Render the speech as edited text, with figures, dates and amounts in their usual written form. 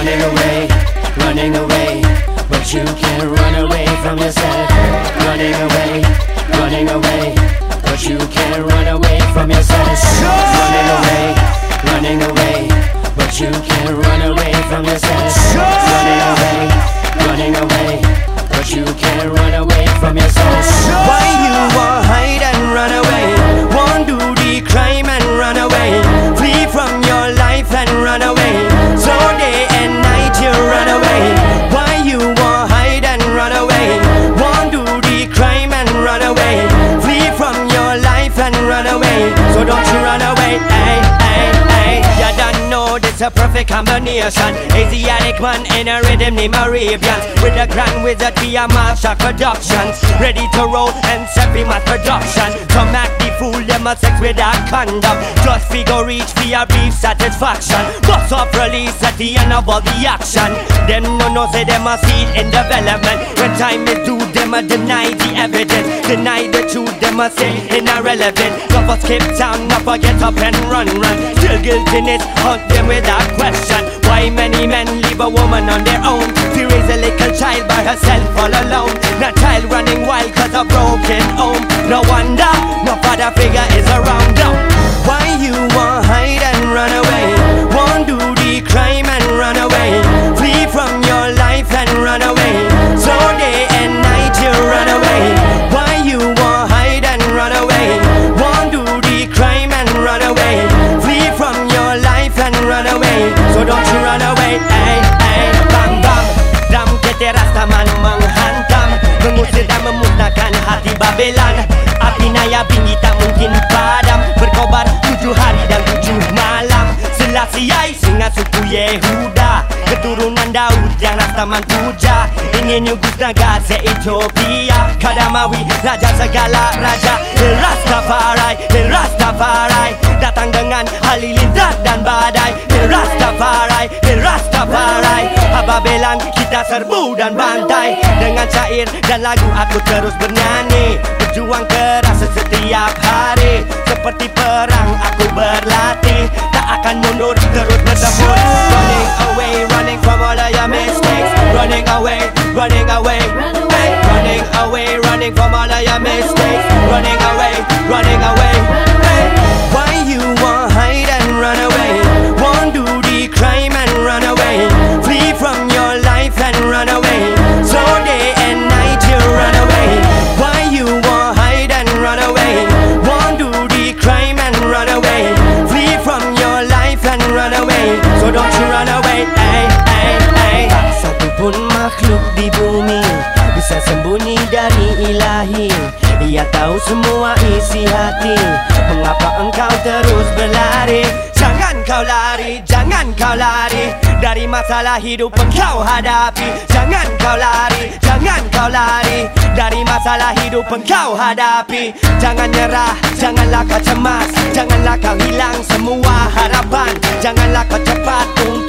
running away, running away, but you can't run away from yourself. Running away, running away, but you can't run away from yourself. Running away, running away, but you can't run away from yourself. Running away, running away, but you can't run away from yourself. Why you want hide and run away? Want do the crime and run away? Flee from your life and run away. So day and night you run away. Why you want hide and run away? Want do the crime and run away? Flee from your life and run away. So don't you run away, ay, ay, ay. You don't know this a perfect combination. Asiatic man in a rhythm named Arabian, with a grand wizard via Marshall Productions. Ready to roll and set be my production. Come act the fool, them a sex without condom. Just figure reach via brief satisfaction. Box off release at the end of all the action. Them no say them a seed in development. When time is due, them a deny the evidence. Deny the truth, them a say irrelevant. Never skip town, never get up and run. Still guiltiness, hunt them without question. Why many men leave a woman on their own to raise a little child by herself all alone? Not child running wild cause a broken home. No wonder, no father figure is around now. Why you want hide and run away? Want do the crime and run away? Flee from your life and run away. So day and night you run away. Why you want hide and run away? Want do the crime and run away? Flee from your life and run away. So don't you run away, ay, ay, bam, bam. Dam kete rastaman menghantam, mengusir dan memusnahkan hati Babylon. Api Nayabi tak mungkin padam, berkobar 7 hari dan 7 malam. Selassie singa suku Yehuda, keturunan Daud yang rastaman puja. Ingin nyugus naga se-Ethiopia, Kadamawi, raja segala raja. Rastafari, Rastafari, datang dengan halilintar dan badai. Rastafari, Rastafari, Babylon kita serbu dan bantai. Dengan syair dan lagu aku terus bernyanyi, berjuang keras setiap hari. Seperti perang aku berlatih, tak akan mundur terus bertempur. Running away, running from all of your mistakes. Running away, running away, hey. Running away, running from all of your mistakes. Running away, running away, hey. Why you want hide and run away? Want do the crime and run away? Flee from your life and run away. So day and night you run away. Why you want hide and run away? Want do the crime and run away? Flee from your life and run away. So don't you run away, ay, ay, ay. Tak satu pun makhluk di bumi bisa sembunyi dari ilahi. Ia tahu semua isi hati. Mengapa engkau terus berlari? Jangan kau lari, jangan kau lari dari masalah hidup engkau hadapi. Jangan kau lari, jangan kau lari dari masalah hidup engkau hadapi. Jangan nyerah, janganlah kau cemas, janganlah kau hilang semua harapan. Janganlah kau cepat